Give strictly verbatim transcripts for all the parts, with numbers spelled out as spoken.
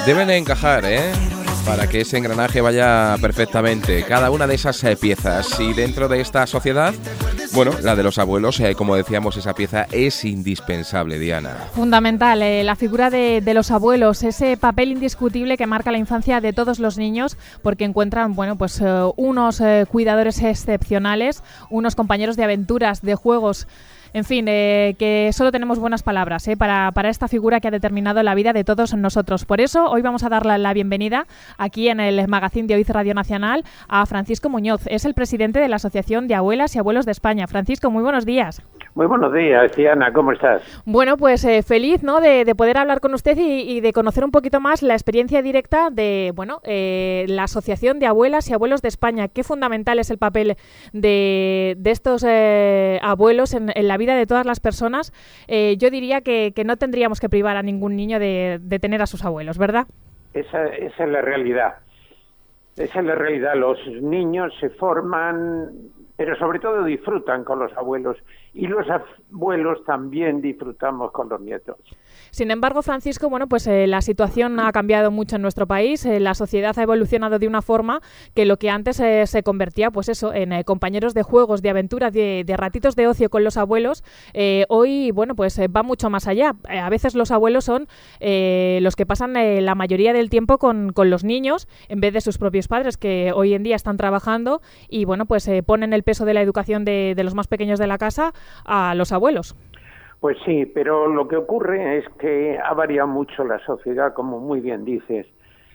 Deben de encajar, ¿eh? Para que ese engranaje vaya perfectamente. Cada una de esas eh, piezas. Y dentro de esta sociedad, bueno, la de los abuelos, eh, como decíamos, esa pieza es indispensable, Diana. Fundamental, eh, la figura de, de los abuelos, ese papel indiscutible que marca la infancia de todos los niños, porque encuentran, bueno, pues eh, unos eh, cuidadores excepcionales, unos compañeros de aventuras, de juegos. En fin, eh, que solo tenemos buenas palabras eh, para, para esta figura que ha determinado la vida de todos nosotros. Por eso, hoy vamos a dar la, la bienvenida aquí en el Magazín de Oiz Radio Nacional a Francisco Muñoz. Es el presidente de la Asociación de Abuelas y Abuelos de España. Francisco, muy buenos días. Muy buenos días, Diana, ¿cómo estás? Bueno, pues eh, feliz, ¿no?, de, de poder hablar con usted y, y de conocer un poquito más la experiencia directa de, bueno, eh, la Asociación de Abuelas y Abuelos de España. Qué fundamental es el papel de, de estos eh, abuelos en, en la vida de todas las personas. Eh, yo diría que, que no tendríamos que privar a ningún niño de, de tener a sus abuelos, ¿verdad? Esa, esa es la realidad. Esa es la realidad. Los niños se forman, pero sobre todo disfrutan con los abuelos. Y los abuelos también disfrutamos con los nietos. Sin embargo, Francisco, bueno, pues eh, la situación ha cambiado mucho en nuestro país. Eh, la sociedad ha evolucionado de una forma que lo que antes eh, se convertía, pues eso, en eh, compañeros de juegos, de aventuras, de, de ratitos de ocio con los abuelos, eh, hoy, bueno, pues eh, va mucho más allá. Eh, a veces los abuelos son eh, los que pasan eh, la mayoría del tiempo con, con los niños en vez de sus propios padres, que hoy en día están trabajando y, bueno, pues eh, ponen el peso de la educación de, de los más pequeños de la casa a los abuelos. Pues sí, pero lo que ocurre es que ha variado mucho la sociedad, como muy bien dices.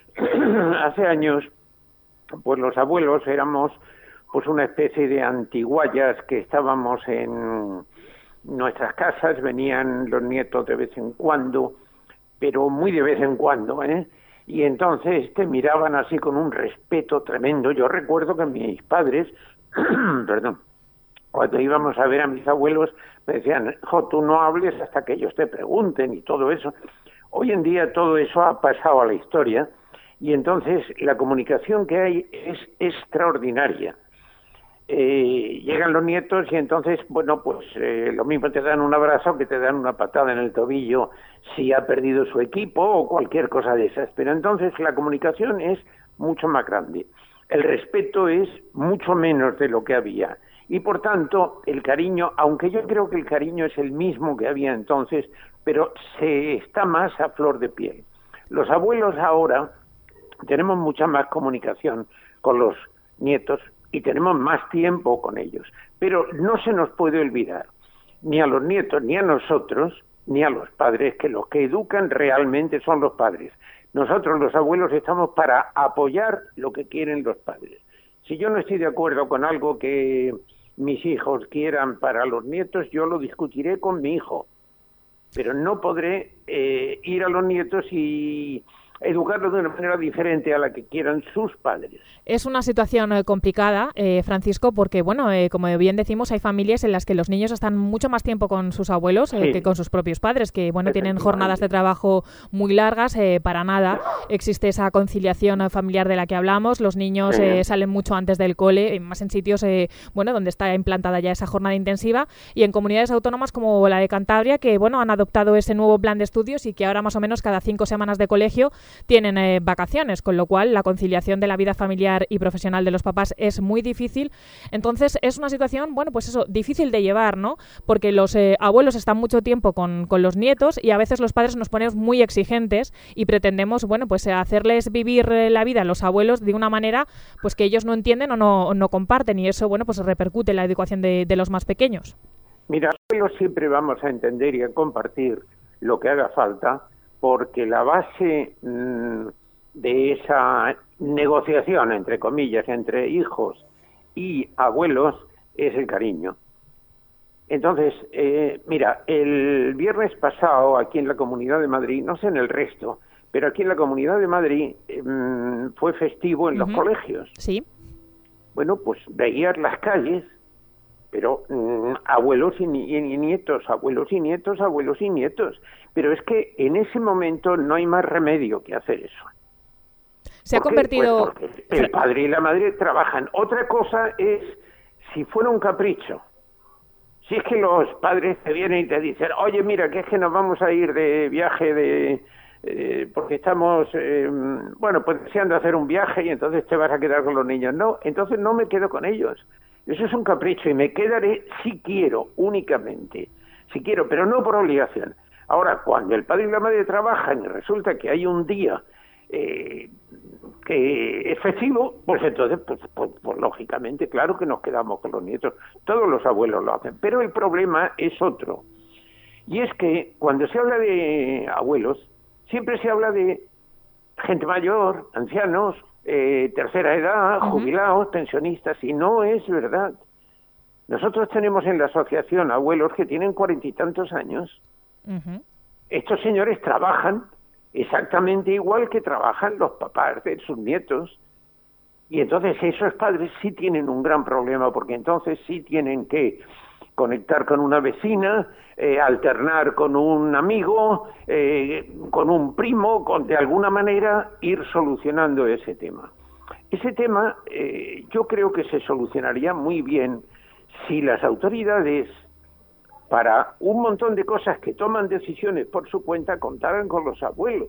Hace años, pues los abuelos éramos pues una especie de antiguallas que estábamos en nuestras casas, venían los nietos de vez en cuando, pero muy de vez en cuando, ¿eh? Y entonces te miraban así con un respeto tremendo. Yo recuerdo que mis padres, perdón, cuando íbamos a ver a mis abuelos, me decían, jo, tú no hables hasta que ellos te pregunten y todo eso. Hoy en día todo eso ha pasado a la historia y entonces la comunicación que hay es extraordinaria. Eh, llegan los nietos y entonces, bueno, pues eh, lo mismo te dan un abrazo que te dan una patada en el tobillo si ha perdido su equipo o cualquier cosa de esas. Pero entonces la comunicación es mucho más grande. El respeto es mucho menos de lo que había. Y por tanto, el cariño, aunque yo creo que el cariño es el mismo que había entonces, pero se está más a flor de piel. Los abuelos ahora tenemos mucha más comunicación con los nietos y tenemos más tiempo con ellos. Pero no se nos puede olvidar, ni a los nietos, ni a nosotros, ni a los padres, que los que educan realmente son los padres. Nosotros, los abuelos, estamos para apoyar lo que quieren los padres. Si yo no estoy de acuerdo con algo que mis hijos quieran para los nietos, yo lo discutiré con mi hijo, pero no podré eh, ir a los nietos y educarlos de una manera diferente a la que quieran sus padres. Es una situación eh, complicada, eh, Francisco, porque, bueno, eh, como bien decimos, hay familias en las que los niños están mucho más tiempo con sus abuelos eh, sí. que con sus propios padres, que, bueno, tienen jornadas de trabajo muy largas, eh, para nada existe esa conciliación familiar de la que hablamos, los niños sí. eh, salen mucho antes del cole, más en sitios, eh, bueno, donde está implantada ya esa jornada intensiva, y en comunidades autónomas como la de Cantabria, que, bueno, han adoptado ese nuevo plan de estudios y que ahora más o menos cada cinco semanas de colegio tienen eh, vacaciones, con lo cual la conciliación de la vida familiar y profesional de los papás es muy difícil. Entonces es una situación, bueno, pues eso, difícil de llevar, ¿no? Porque los eh, abuelos están mucho tiempo con, con los nietos y a veces los padres nos ponemos muy exigentes y pretendemos, bueno, pues hacerles vivir la vida a los abuelos de una manera pues que ellos no entienden o no, no comparten, y eso, bueno, pues repercute en la educación de, de los más pequeños. Mira, abuelos siempre vamos a entender y a compartir lo que haga falta, porque la base mmm, de esa negociación, entre comillas, entre hijos y abuelos es el cariño. Entonces, eh, mira, el viernes pasado aquí en la Comunidad de Madrid, no sé en el resto, pero aquí en la Comunidad de Madrid eh, fue festivo en uh-huh. los colegios. Sí. Bueno, pues veías las calles, pero mmm, abuelos y, ni- y nietos, abuelos y nietos, abuelos y nietos. Pero es que en ese momento no hay más remedio que hacer eso. Se ha convertido... Pues porque el padre y la madre trabajan. Otra cosa es si fuera un capricho. Si es que los padres te vienen y te dicen, oye, mira, que es que nos vamos a ir de viaje de, eh, porque estamos, eh, bueno, pues deseando hacer un viaje y entonces te vas a quedar con los niños. No, entonces no me quedo con ellos. Eso es un capricho y me quedaré si quiero, únicamente. Si quiero, pero no por obligación. Ahora, cuando el padre y la madre trabajan y resulta que hay un día eh, que es festivo, pues entonces, pues, pues, pues lógicamente, claro que nos quedamos con los nietos. Todos los abuelos lo hacen. Pero el problema es otro. Y es que cuando se habla de abuelos, siempre se habla de gente mayor, ancianos, eh, tercera edad, uh-huh. jubilados, pensionistas, y no es verdad. Nosotros tenemos en la asociación abuelos que tienen cuarenta y tantos años. Uh-huh. Estos señores trabajan exactamente igual que trabajan los papás de sus nietos. Y entonces esos padres sí tienen un gran problema, porque entonces sí tienen que conectar con una vecina, eh, alternar con un amigo, eh, con un primo, con de alguna manera ir solucionando ese tema. Ese tema eh, yo creo que se solucionaría muy bien si las autoridades, para un montón de cosas que toman decisiones por su cuenta, contaran con los abuelos.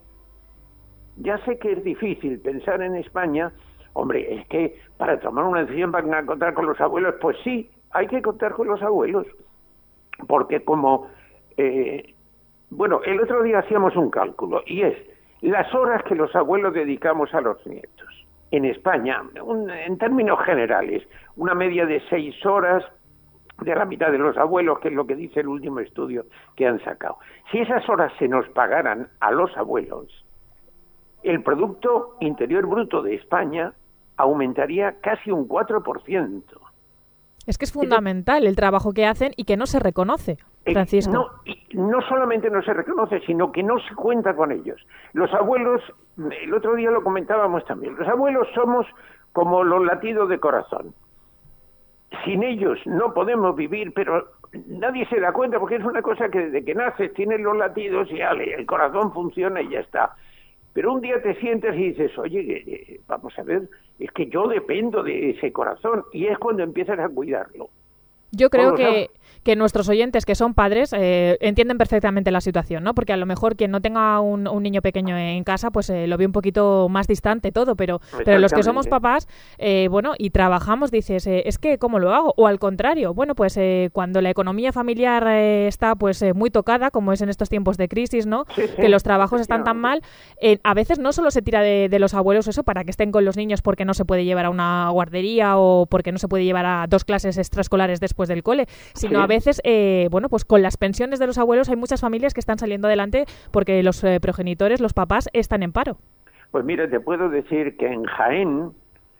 Ya sé que es difícil pensar en España, hombre, es que para tomar una decisión van a contar con los abuelos, pues sí, hay que contar con los abuelos, porque como, eh, bueno, el otro día hacíamos un cálculo, y es las horas que los abuelos dedicamos a los nietos. En España, un, en términos generales, una media de seis horas de la mitad de los abuelos, que es lo que dice el último estudio que han sacado. Si esas horas se nos pagaran a los abuelos, el Producto Interior Bruto de España aumentaría casi un cuatro por ciento. Es que es fundamental el trabajo que hacen y que no se reconoce, Francisco. No, no solamente no se reconoce, sino que no se cuenta con ellos. Los abuelos, el otro día lo comentábamos también, los abuelos somos como los latidos de corazón. Sin ellos no podemos vivir, pero nadie se da cuenta porque es una cosa que desde que naces tienes los latidos y ya, el corazón funciona y ya está. Pero un día te sientes y dices, oye, eh, vamos a ver, es que yo dependo de ese corazón, y es cuando empiezas a cuidarlo. Yo creo que, que nuestros oyentes que son padres eh, entienden perfectamente la situación, ¿no? Porque a lo mejor quien no tenga un, un niño pequeño en casa, pues eh, lo ve un poquito más distante todo, pero, pero los que somos papás, eh, bueno, y trabajamos, dices, eh, es que ¿cómo lo hago? O al contrario, bueno, pues eh, cuando la economía familiar eh, está pues eh, muy tocada, como es en estos tiempos de crisis, ¿no? Sí, sí, que los trabajos están tan mal, eh, a veces no solo se tira de, de los abuelos eso para que estén con los niños porque no se puede llevar a una guardería o porque no se puede llevar a dos clases extraescolares después del cole, sino sí. a veces, eh, bueno, pues con las pensiones de los abuelos hay muchas familias que están saliendo adelante porque los eh, progenitores, los papás, están en paro. Pues mira, te puedo decir que en Jaén,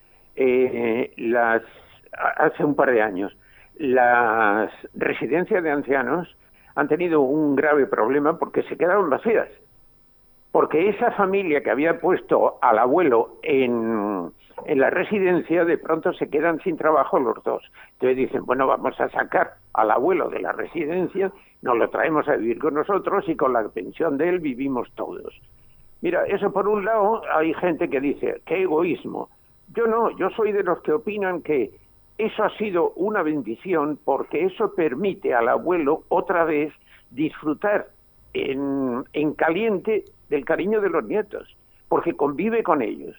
eh, las hace un par de años, las residencias de ancianos han tenido un grave problema porque se quedaron vacías. Porque esa familia que había puesto al abuelo en, en la residencia, de pronto se quedan sin trabajo los dos. Entonces dicen, bueno, vamos a sacar al abuelo de la residencia, nos lo traemos a vivir con nosotros y con la pensión de él vivimos todos. Mira, eso por un lado, hay gente que dice, qué egoísmo. Yo no, yo soy de los que opinan que eso ha sido una bendición porque eso permite al abuelo otra vez disfrutar en, en caliente del cariño de los nietos, porque convive con ellos.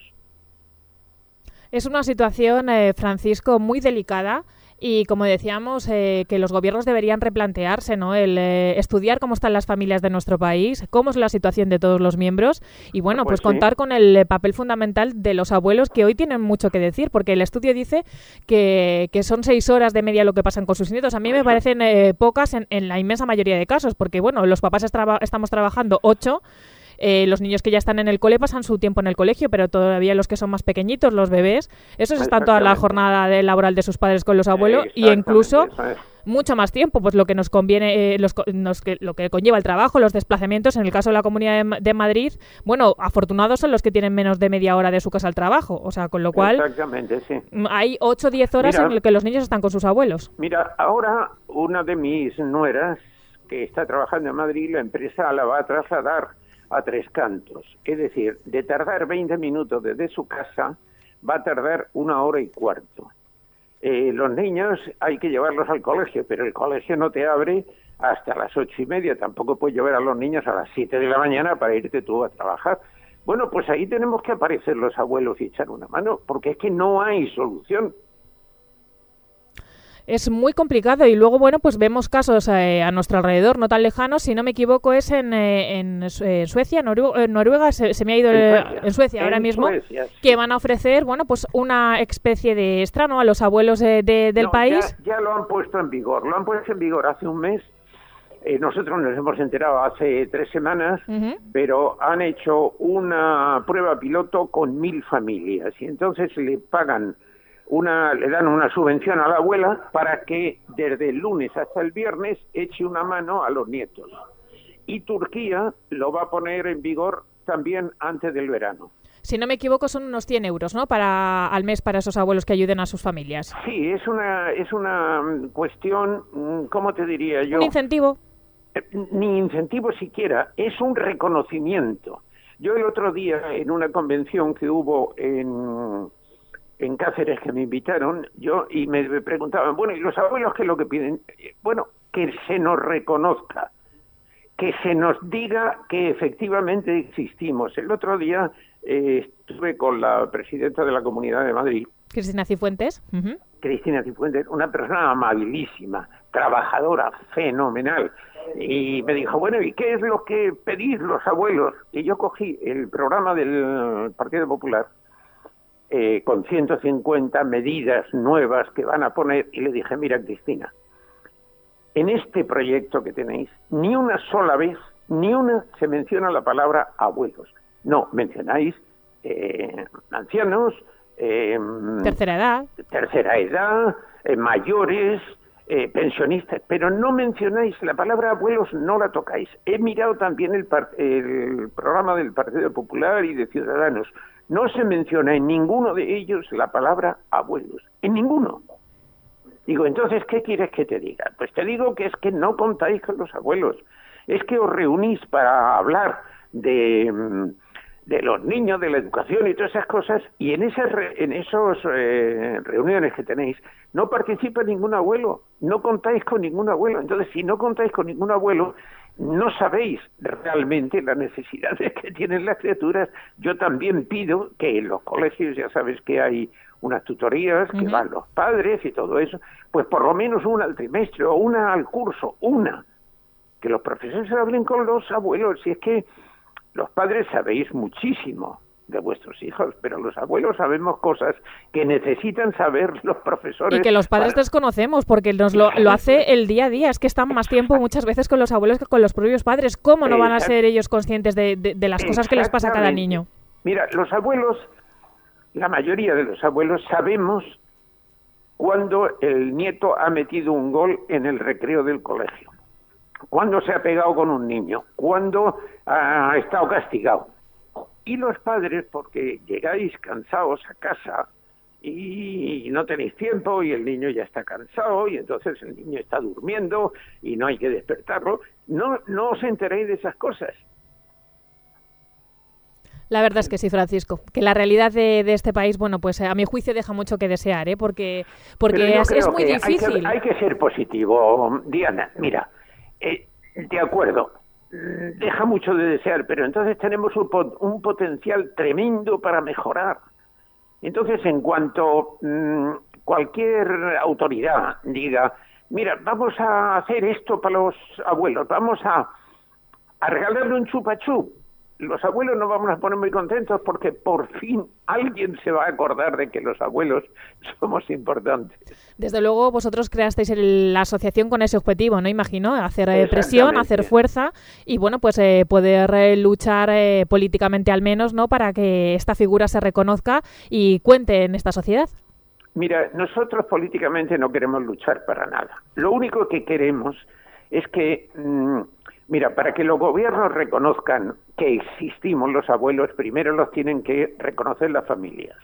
Es una situación, eh, Francisco, muy delicada y, como decíamos, eh, que los gobiernos deberían replantearse, ¿no? El eh, estudiar cómo están las familias de nuestro país, cómo es la situación de todos los miembros y, bueno, pues, pues contar sí. con el papel fundamental de los abuelos, que hoy tienen mucho que decir, porque el estudio dice que, que son seis horas de media lo que pasan con sus nietos. A mí me parecen eh, pocas en, en la inmensa mayoría de casos, porque, bueno, los papás estra- estamos trabajando ocho. Eh, los niños que ya están en el cole pasan su tiempo en el colegio, pero todavía los que son más pequeñitos, los bebés, esos están toda la jornada de laboral de sus padres con los abuelos y incluso mucho más tiempo, pues lo que nos conviene, eh, los, nos, que, lo que conlleva el trabajo, los desplazamientos. En el caso de la Comunidad de, de Madrid, bueno, afortunados son los que tienen menos de media hora de su casa al trabajo, o sea, con lo cual exactamente, sí. hay ocho o diez horas mira, en las que los niños están con sus abuelos. Mira, ahora una de mis nueras, que está trabajando en Madrid, la empresa la va a trasladar a Tres Cantos, es decir, de tardar veinte minutos desde su casa, va a tardar una hora y cuarto. Eh, los niños hay que llevarlos al colegio, pero el colegio no te abre hasta las ocho y media, tampoco puedes llevar a los niños a las siete de la mañana para irte tú a trabajar. Bueno, pues ahí tenemos que aparecer los abuelos y echar una mano, porque es que no hay solución. Es muy complicado y luego, bueno, pues vemos casos eh, a nuestro alrededor, no tan lejanos, si no me equivoco es en, eh, en eh, Suecia, Noru eh, Noruega, se, se me ha ido, en Suecia, Suecia, en Suecia en ahora mismo, Suecia, sí. que van a ofrecer, bueno, pues una especie de extra, ¿no?, a los abuelos de, de, del no, país. Ya, ya lo han puesto en vigor, lo han puesto en vigor hace un mes. Eh, nosotros nos hemos enterado hace tres semanas, uh-huh. pero han hecho una prueba piloto con mil familias y entonces le pagan una, le dan una subvención a la abuela para que desde el lunes hasta el viernes eche una mano a los nietos. Y Turquía lo va a poner en vigor también antes del verano. Si no me equivoco, son unos cien euros, ¿no?, para al mes para esos abuelos que ayuden a sus familias. Sí, es una es una cuestión, ¿cómo te diría yo? Un incentivo. Ni incentivo siquiera, es un reconocimiento. Yo el otro día, en una convención que hubo en, en Cáceres, que me invitaron, yo y me preguntaban, bueno, ¿y los abuelos qué es lo que piden? Bueno, que se nos reconozca, que se nos diga que efectivamente existimos. El otro día eh, estuve con la presidenta de la Comunidad de Madrid, Cristina Cifuentes. Uh-huh. Cristina Cifuentes, una persona amabilísima, trabajadora, fenomenal. Y me dijo, bueno, ¿y qué es lo que pedís los abuelos? Y yo cogí el programa del Partido Popular eh, con ciento cincuenta medidas nuevas que van a poner y le dije, mira, Cristina, en este proyecto que tenéis, ni una sola vez, ni una se menciona la palabra abuelos. No, mencionáis eh, ancianos, eh, tercera edad, tercera edad, eh, mayores, Eh, pensionistas, pero no mencionáis la palabra abuelos, no la tocáis. He mirado también el, par el programa del Partido Popular y de Ciudadanos. No se menciona en ninguno de ellos la palabra abuelos, en ninguno. Digo, entonces, ¿qué quieres que te diga? Pues te digo que es que no contáis con los abuelos, es que os reunís para hablar de, de los niños, de la educación y todas esas cosas, y en esas en esos eh, reuniones que tenéis no participa ningún abuelo, no contáis con ningún abuelo. Entonces, si no contáis con ningún abuelo, no sabéis realmente las necesidades que tienen las criaturas. Yo también pido que en los colegios, ya sabes que hay unas tutorías, que uh-huh. van los padres y todo eso, pues por lo menos una al trimestre o una al curso, una, que los profesores hablen con los abuelos. Si es que los padres sabéis muchísimo de vuestros hijos, pero los abuelos sabemos cosas que necesitan saber los profesores. Y que los padres para... desconocemos, porque nos lo, lo hace el día a día. Es que están más tiempo muchas veces con los abuelos que con los propios padres. ¿Cómo no van a ser ellos conscientes de, de, de las cosas que les pasa a cada niño? Mira, los abuelos, la mayoría de los abuelos sabemos cuando el nieto ha metido un gol en el recreo del colegio, cuando se ha pegado con un niño, cuando ha estado castigado. Y los padres, porque llegáis cansados a casa y no tenéis tiempo y el niño ya está cansado y entonces el niño está durmiendo y no hay que despertarlo, no, no os enteréis de esas cosas. La verdad es que sí, Francisco, que la realidad de, de este país, bueno, pues a mi juicio deja mucho que desear, ¿eh? Porque, porque es, es muy difícil. Hay que, hay que ser positivo, Diana. Mira, eh, de acuerdo, deja mucho de desear, pero entonces tenemos un, un potencial tremendo para mejorar. Entonces, en cuanto mmm, cualquier autoridad diga, mira, vamos a hacer esto para los abuelos, vamos a, a regalarle un chupa-chup, los abuelos nos vamos a poner muy contentos porque por fin alguien se va a acordar de que los abuelos somos importantes. Desde luego vosotros creasteis el, la asociación con ese objetivo, ¿no? Imagino, hacer eh, presión, hacer fuerza y, bueno, pues eh, poder eh, luchar eh, políticamente al menos, ¿no? Para que esta figura se reconozca y cuente en esta sociedad. Mira, nosotros políticamente no queremos luchar para nada. Lo único que queremos es que... Mmm, Mira, para que los gobiernos reconozcan que existimos los abuelos, primero los tienen que reconocer las familias.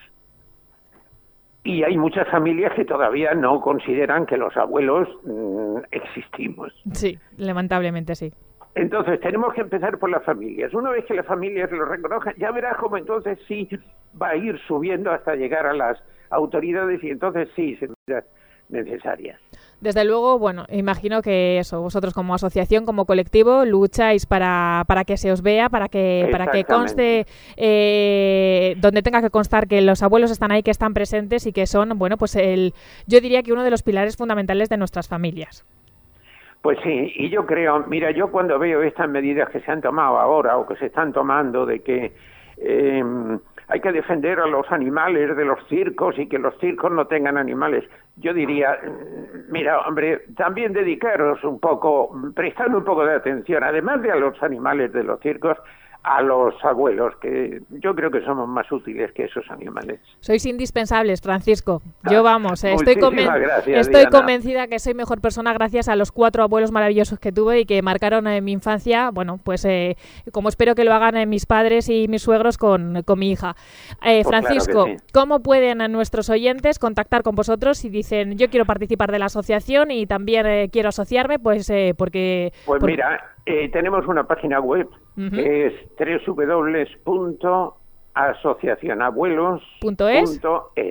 Y hay muchas familias que todavía no consideran que los abuelos mmm, existimos. Sí, lamentablemente sí. Entonces tenemos que empezar por las familias. Una vez que las familias lo reconozcan, ya verás cómo entonces sí va a ir subiendo hasta llegar a las autoridades y entonces sí, necesarias. Desde luego, bueno, imagino que eso, vosotros como asociación, como colectivo, lucháis para, para que se os vea, para que para que conste eh, donde tenga que constar que los abuelos están ahí, que están presentes y que son, bueno, pues el, yo diría que uno de los pilares fundamentales de nuestras familias. Pues sí, y yo creo, mira, yo cuando veo estas medidas que se han tomado ahora o que se están tomando de que eh, hay que defender a los animales de los circos y que los circos no tengan animales, yo diría, mira, hombre, también dedicaros un poco, prestar un poco de atención, además de a los animales de los circos, a los abuelos, que yo creo que somos más útiles que esos animales. Sois indispensables, Francisco. Yo, vamos, eh, estoy, conven gracias, estoy Diana. convencida que soy mejor persona gracias a los cuatro abuelos maravillosos que tuve y que marcaron eh, mi infancia, bueno, pues eh, como espero que lo hagan eh, mis padres y mis suegros con, con mi hija. Eh, pues Francisco, claro sí. ¿cómo pueden eh, nuestros oyentes contactar con vosotros si dicen yo quiero participar de la asociación y también eh, quiero asociarme? Pues eh, porque... Pues por... mira, eh, tenemos una página web uh-huh. que es doble u doble u doble u punto asociación abuelos punto es.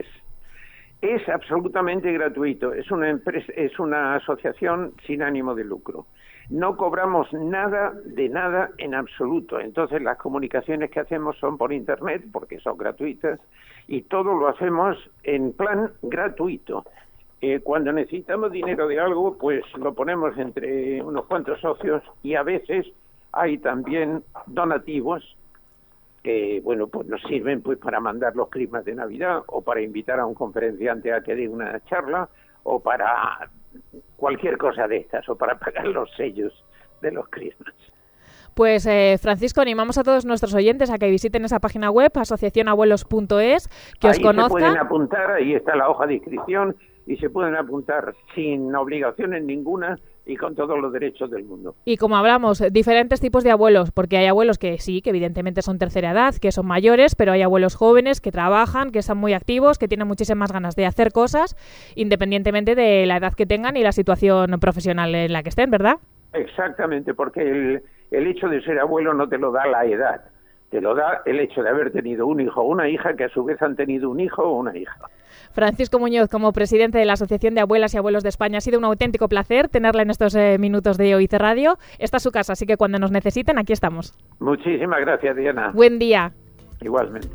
Es absolutamente gratuito, es una empresa, es una asociación sin ánimo de lucro. No cobramos nada de nada en absoluto, entonces las comunicaciones que hacemos son por internet porque son gratuitas y todo lo hacemos en plan gratuito. Eh, cuando necesitamos dinero de algo, pues lo ponemos entre unos cuantos socios y a veces hay también donativos que, bueno, pues nos sirven pues para mandar los crismas de Navidad o para invitar a un conferenciante a que dé una charla o para cualquier cosa de estas o para pagar los sellos de los crismas. Pues eh, Francisco, animamos a todos nuestros oyentes a que visiten esa página web, asociación abuelos punto es, que ahí os conozcan. Se pueden apuntar, ahí está la hoja de inscripción y se pueden apuntar sin obligaciones ninguna y con todos los derechos del mundo. Y como hablamos, diferentes tipos de abuelos, porque hay abuelos que sí, que evidentemente son tercera edad, que son mayores, pero hay abuelos jóvenes que trabajan, que están muy activos, que tienen muchísimas ganas de hacer cosas, independientemente de la edad que tengan y la situación profesional en la que estén, ¿verdad? Exactamente, porque el, el hecho de ser abuelo no te lo da la edad, te lo da el hecho de haber tenido un hijo o una hija que a su vez han tenido un hijo o una hija. Francisco Muñoz, como presidente de la Asociación de Abuelas y Abuelos de España, ha sido un auténtico placer tenerla en estos eh, minutos de O I C Radio. Esta es su casa, así que cuando nos necesiten, aquí estamos. Muchísimas gracias, Diana. Buen día. Igualmente.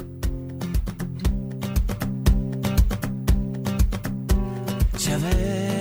Ya ves.